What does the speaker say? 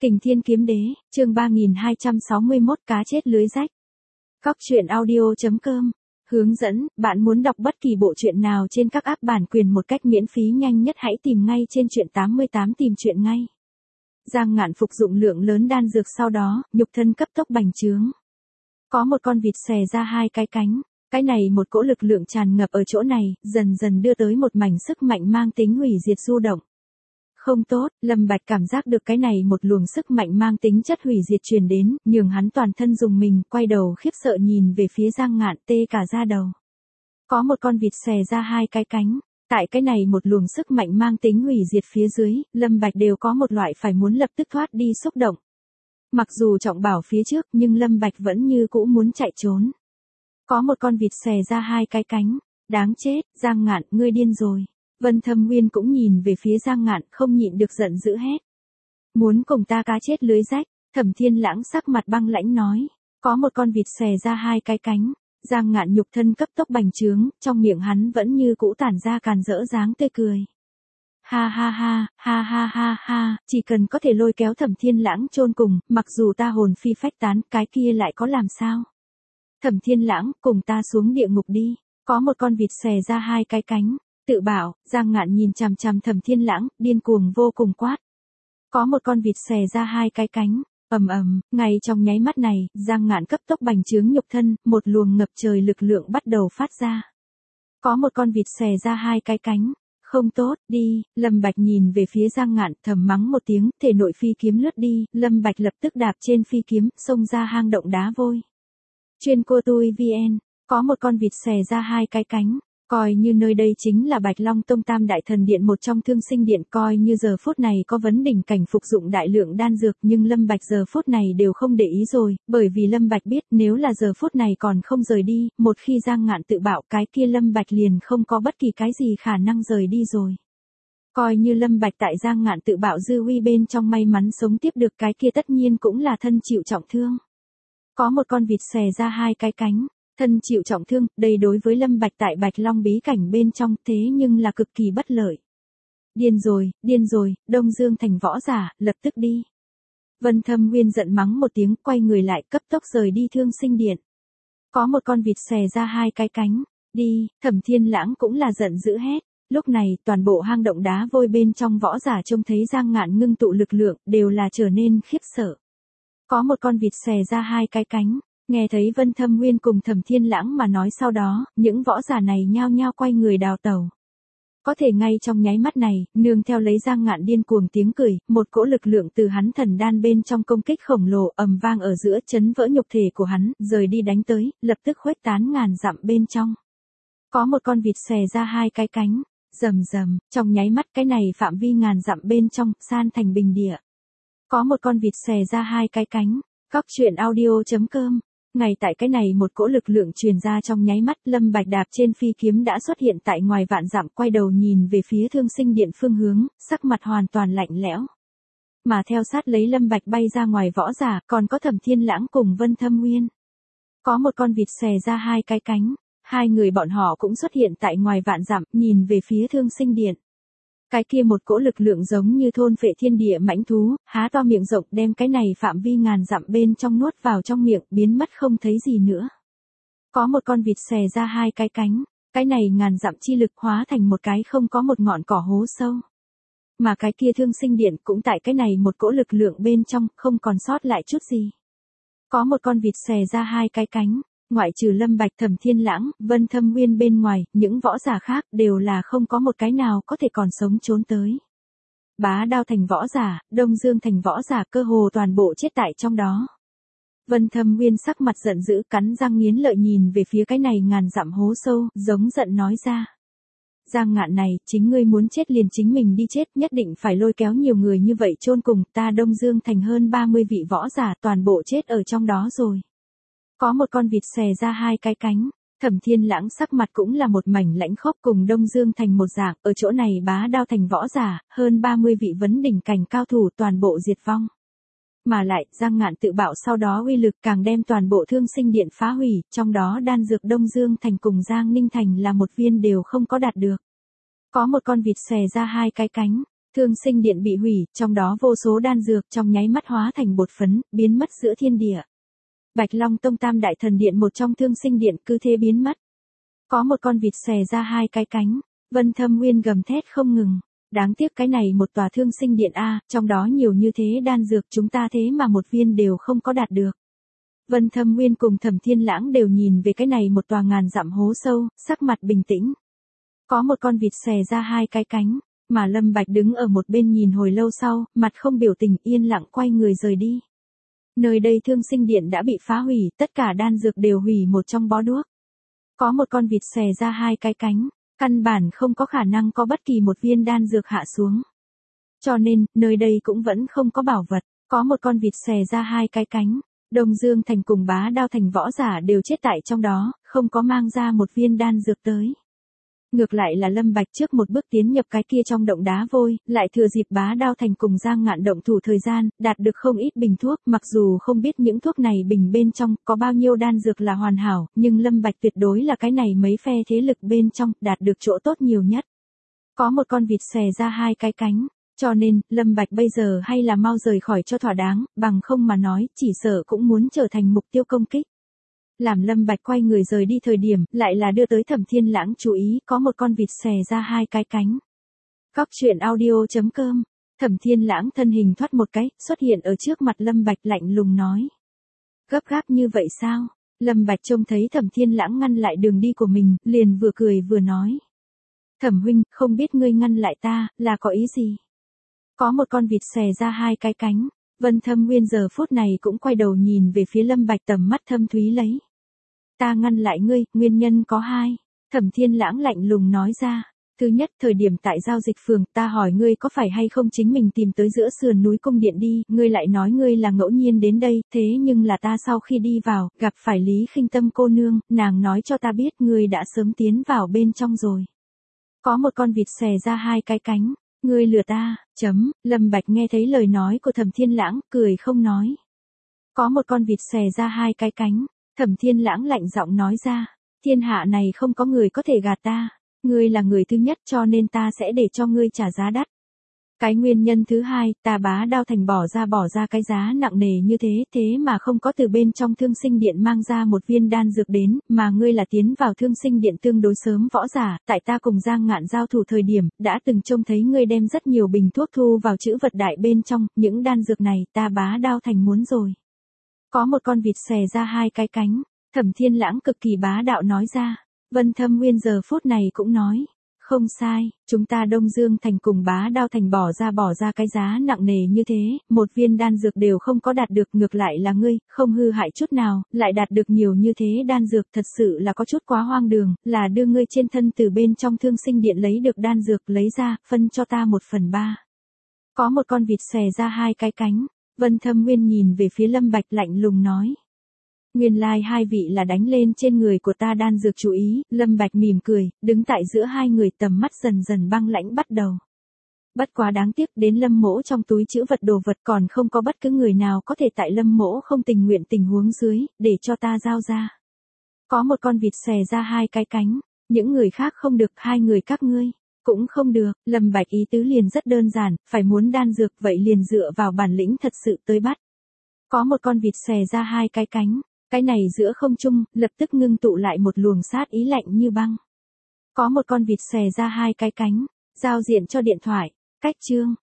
Kình Thiên Kiếm Đế, chương 3261 cá chết lưới rách. Cóc truyện audio.com. Hướng dẫn, bạn muốn đọc bất kỳ bộ truyện nào trên các app bản quyền một cách miễn phí nhanh nhất hãy tìm ngay trên truyện 88 tìm truyện ngay. Giang Ngạn phục dụng lượng lớn đan dược sau đó, nhục thân cấp tốc bành trướng. Có một con vịt xòe ra hai cái cánh, cái này một cỗ lực lượng tràn ngập ở chỗ này, dần dần đưa tới một mảnh sức mạnh mang tính hủy diệt du động. Không tốt, Lâm Bạch cảm giác được cái này một luồng sức mạnh mang tính chất hủy diệt truyền đến, nhường hắn toàn thân rùng mình, quay đầu khiếp sợ nhìn về phía Giang Ngạn tê cả da đầu. Có một con vịt xòe ra hai cái cánh, tại cái này một luồng sức mạnh mang tính hủy diệt phía dưới, Lâm Bạch đều có một loại phải muốn lập tức thoát đi xúc động. Mặc dù trọng bảo phía trước nhưng Lâm Bạch vẫn như cũ muốn chạy trốn. Có một con vịt xòe ra hai cái cánh, đáng chết, Giang Ngạn, ngươi điên rồi. Vân Thâm Nguyên cũng nhìn về phía Giang Ngạn không nhịn được giận dữ hét. Muốn cùng ta cá chết lưới rách, Thẩm Thiên Lãng sắc mặt băng lãnh nói. Có một con vịt xòe ra hai cái cánh, Giang Ngạn nhục thân cấp tốc bành trướng, trong miệng hắn vẫn như cũ tản ra càn rỡ dáng tươi cười. Ha ha ha, ha ha ha ha, chỉ cần có thể lôi kéo Thẩm Thiên Lãng chôn cùng, mặc dù ta hồn phi phách tán, cái kia lại có làm sao? Thẩm Thiên Lãng, cùng ta xuống địa ngục đi. Có một con vịt xòe ra hai cái cánh. Tự bảo, Giang Ngạn nhìn chằm chằm Thẩm Thiên Lãng, điên cuồng vô cùng quát. Có một con vịt xòe ra hai cái cánh, ầm ầm, ngay trong nháy mắt này, Giang Ngạn cấp tốc bành trướng nhục thân, một luồng ngập trời lực lượng bắt đầu phát ra. Có một con vịt xòe ra hai cái cánh, không tốt, đi, Lâm Bạch nhìn về phía Giang Ngạn, thầm mắng một tiếng, thể nội phi kiếm lướt đi, Lâm Bạch lập tức đạp trên phi kiếm, xông ra hang động đá vôi. Chuyên cô tui VN, có một con vịt xòe ra hai cái cánh. Coi như nơi đây chính là Bạch Long Tông Tam Đại Thần Điện một trong Thương Sinh Điện, coi như giờ phút này có vấn đỉnh cảnh phục dụng đại lượng đan dược, nhưng Lâm Bạch giờ phút này đều không để ý rồi, bởi vì Lâm Bạch biết nếu là giờ phút này còn không rời đi, một khi Giang Ngạn tự bạo cái kia Lâm Bạch liền không có bất kỳ cái gì khả năng rời đi rồi. Coi như Lâm Bạch tại Giang Ngạn tự bạo dư uy bên trong may mắn sống tiếp được cái kia tất nhiên cũng là thân chịu trọng thương. Có một con vịt xòe ra hai cái cánh. Thân chịu trọng thương, đây đối với Lâm Bạch tại Bạch Long bí cảnh bên trong thế nhưng là cực kỳ bất lợi. Điên rồi, Đông Dương thành võ giả, lập tức đi. Vân Thâm Nguyên giận mắng một tiếng, quay người lại cấp tốc rời đi Thương Sinh Điện. Có một con vịt xòe ra hai cái cánh, đi, Thẩm Thiên Lãng cũng là giận dữ hét. Lúc này, toàn bộ hang động đá vôi bên trong võ giả trông thấy Giang Ngạn ngưng tụ lực lượng, đều là trở nên khiếp sợ. Có một con vịt xòe ra hai cái cánh. Nghe thấy Vân Thâm Nguyên cùng Thẩm Thiên Lãng mà nói sau đó, những võ giả này nhao nhao quay người đào tẩu. Có thể ngay trong nháy mắt này, nương theo lấy Giang Ngạn điên cuồng tiếng cười, một cỗ lực lượng từ hắn thần đan bên trong công kích khổng lồ ầm vang ở giữa chấn vỡ nhục thể của hắn, rời đi đánh tới, lập tức khuếch tán ngàn dặm bên trong. Có một con vịt xòe ra hai cái cánh, rầm rầm, trong nháy mắt cái này phạm vi ngàn dặm bên trong, san thành bình địa. Có một con vịt xòe ra hai cái cánh, cóc truyện audio.com. Ngay tại cái này một cỗ lực lượng truyền ra trong nháy mắt, Lâm Bạch đạp trên phi kiếm đã xuất hiện tại ngoài vạn dặm, quay đầu nhìn về phía Thương Sinh Điện phương hướng, sắc mặt hoàn toàn lạnh lẽo. Mà theo sát lấy Lâm Bạch bay ra ngoài võ giả, còn có Thẩm Thiên Lãng cùng Vân Thâm Nguyên. Có một con vịt xòe ra hai cái cánh, hai người bọn họ cũng xuất hiện tại ngoài vạn dặm, nhìn về phía Thương Sinh Điện. Cái kia một cỗ lực lượng giống như thôn phệ thiên địa mãnh thú, há to miệng rộng đem cái này phạm vi ngàn dặm bên trong nuốt vào trong miệng, biến mất không thấy gì nữa. Có một con vịt xòe ra hai cái cánh, cái này ngàn dặm chi lực hóa thành một cái không có một ngọn cỏ hố sâu. Mà cái kia Thương Sinh Điện cũng tại cái này một cỗ lực lượng bên trong, không còn sót lại chút gì. Có một con vịt xòe ra hai cái cánh. Ngoại trừ Lâm Bạch, Thẩm Thiên Lãng, Vân Thâm Nguyên bên ngoài, những võ giả khác đều là không có một cái nào có thể còn sống trốn tới. Bá Đao thành võ giả, Đông Dương thành võ giả cơ hồ toàn bộ chết tại trong đó. Vân Thâm Nguyên sắc mặt giận dữ cắn răng nghiến lợi nhìn về phía cái này ngàn dặm hố sâu, giống giận nói ra. Giang Ngạn này, chính ngươi muốn chết liền chính mình đi chết, nhất định phải lôi kéo nhiều người như vậy chôn cùng, ta Đông Dương thành hơn 30 vị võ giả toàn bộ chết ở trong đó rồi. Có một con vịt xòe ra hai cái cánh, Thẩm Thiên Lãng sắc mặt cũng là một mảnh lãnh khốc cùng Đông Dương thành một dạng, ở chỗ này Bá Đao thành võ giả, hơn 30 vị vấn đỉnh cảnh cao thủ toàn bộ diệt vong. Mà lại, Giang Ngạn tự bạo sau đó uy lực càng đem toàn bộ Thương Sinh Điện phá hủy, trong đó đan dược Đông Dương thành cùng Giang Ninh thành là một viên đều không có đạt được. Có một con vịt xòe ra hai cái cánh, Thương sinh điện bị hủy, trong đó vô số đan dược trong nháy mắt hóa thành bột phấn, biến mất giữa thiên địa. Bạch Long Tông Tam Đại Thần Điện một trong thương sinh điện cứ thế biến mất. Có một con vịt xòe ra hai cái cánh, Vân Thâm Nguyên gầm thét không ngừng. Đáng tiếc cái này một tòa thương sinh điện A, trong đó nhiều như thế đan dược chúng ta thế mà một viên đều không có đạt được. Vân Thâm Nguyên cùng Thẩm Thiên Lãng đều nhìn về cái này một tòa ngàn dặm hố sâu, sắc mặt bình tĩnh. Có một con vịt xòe ra hai cái cánh, mà Lâm Bạch đứng ở một bên nhìn hồi lâu sau, mặt không biểu tình yên lặng quay người rời đi. Nơi đây thương sinh điện đã bị phá hủy, tất cả đan dược đều hủy một trong bó đuốc. Có một con vịt xòe ra hai cái cánh, căn bản không có khả năng có bất kỳ một viên đan dược hạ xuống. Cho nên, nơi đây cũng vẫn không có bảo vật, có một con vịt xòe ra hai cái cánh. Đông Dương Thành cùng Bá Đao Thành võ giả đều chết tại trong đó, không có mang ra một viên đan dược tới. Ngược lại là Lâm Bạch trước một bước tiến nhập cái kia trong động đá vôi, lại thừa dịp Bá Đao Thành cùng Giang Ngạn động thủ thời gian, đạt được không ít bình thuốc, mặc dù không biết những thuốc này bình bên trong có bao nhiêu đan dược là hoàn hảo, nhưng Lâm Bạch tuyệt đối là cái này mấy phe thế lực bên trong, đạt được chỗ tốt nhiều nhất. Có một con vịt xòe ra hai cái cánh, cho nên, Lâm Bạch bây giờ hay là mau rời khỏi cho thỏa đáng, bằng không mà nói, chỉ sợ cũng muốn trở thành mục tiêu công kích. Làm Lâm Bạch quay người rời đi thời điểm, lại là đưa tới Thẩm Thiên Lãng chú ý, có một con vịt xòe ra hai cái cánh. Góc truyện audio.com. Thẩm Thiên Lãng thân hình thoát một cái, xuất hiện ở trước mặt Lâm Bạch lạnh lùng nói. Gấp gáp như vậy sao? Lâm Bạch trông thấy Thẩm Thiên Lãng ngăn lại đường đi của mình, liền vừa cười vừa nói. Thẩm huynh, không biết ngươi ngăn lại ta, là có ý gì? Có một con vịt xòe ra hai cái cánh, Vân Thâm Nguyên giờ phút này cũng quay đầu nhìn về phía Lâm Bạch tầm mắt thâm thúy lấy. Ta ngăn lại ngươi, nguyên nhân có hai. Thẩm Thiên Lãng lạnh lùng nói ra. Thứ nhất, thời điểm tại giao dịch phường, ta hỏi ngươi có phải hay không chính mình tìm tới giữa sườn núi cung điện đi, ngươi lại nói ngươi là ngẫu nhiên đến đây, thế nhưng là ta sau khi đi vào, gặp phải Lý Khinh Tâm cô nương, nàng nói cho ta biết ngươi đã sớm tiến vào bên trong rồi. Có một con vịt xòe ra hai cái cánh, ngươi lừa ta, Lâm Bạch nghe thấy lời nói của Thẩm Thiên Lãng, cười không nói. Có một con vịt xòe ra hai cái cánh, Thẩm Thiên Lãng lạnh giọng nói ra, thiên hạ này không có người có thể gạt ta, ngươi là người thứ nhất cho nên ta sẽ để cho ngươi trả giá đắt. Cái nguyên nhân thứ hai, ta Bá Đao Thành bỏ ra cái giá nặng nề như thế mà không có từ bên trong thương sinh điện mang ra một viên đan dược đến, mà ngươi là tiến vào thương sinh điện tương đối sớm võ giả, tại ta cùng Giang Ngạn giao thủ thời điểm, đã từng trông thấy ngươi đem rất nhiều bình thuốc thu vào trữ vật đại bên trong, những đan dược này ta Bá Đao Thành muốn rồi. Có một con vịt xòe ra hai cái cánh, Thẩm Thiên Lãng cực kỳ bá đạo nói ra, Vân Thâm Nguyên giờ phút này cũng nói. Không sai, chúng ta Đông Dương Thành cùng Bá Đao Thành bỏ ra cái giá nặng nề như thế, một viên đan dược đều không có đạt được, ngược lại là ngươi, không hư hại chút nào, lại đạt được nhiều như thế đan dược, thật sự là có chút quá hoang đường, là đưa ngươi trên thân từ bên trong thương sinh điện lấy được đan dược lấy ra, phân cho ta 1/3. Có một con vịt xòe ra hai cái cánh, Vân Thâm Nguyên nhìn về phía Lâm Bạch lạnh lùng nói. Nguyên lai hai vị là đánh lên trên người của ta đan dược chú ý, Lâm Bạch mỉm cười, đứng tại giữa hai người tầm mắt dần dần băng lãnh bắt đầu. Bất quá đáng tiếc đến Lâm Mỗ trong túi trữ vật đồ vật còn không có bất cứ người nào có thể tại Lâm Mỗ không tình nguyện tình huống dưới, để cho ta giao ra. Có một con vịt xòe ra hai cái cánh, những người khác không được, hai người các ngươi cũng không được, Lâm Bạch ý tứ liền rất đơn giản, phải muốn đan dược vậy liền dựa vào bản lĩnh thật sự tới bắt. Có một con vịt xòe ra hai cái cánh. Cái này giữa không trung, lập tức ngưng tụ lại một luồng sát ý lạnh như băng. Có một con vịt xòe ra hai cái cánh, giao diện cho điện thoại, cách chương.